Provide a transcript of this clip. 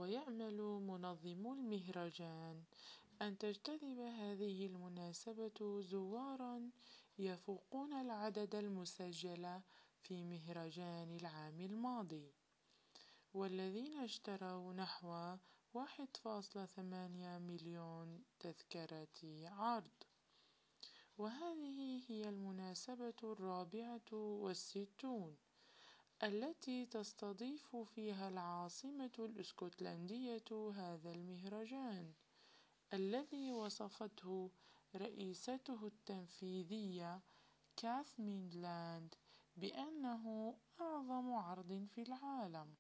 ويأمل منظمو المهرجان أن تجتذب هذه المناسبة زوارا يفوقون العدد المسجل في مهرجان العام الماضي، والذين اشتروا نحو 1.8 مليون تذكرة عرض. وهذه هي المناسبة 64 التي تستضيف فيها العاصمة الاسكتلندية هذا المهرجان، الذي وصفته رئيسته التنفيذية كاث مينلاند بأنه أعظم عرض في العالم.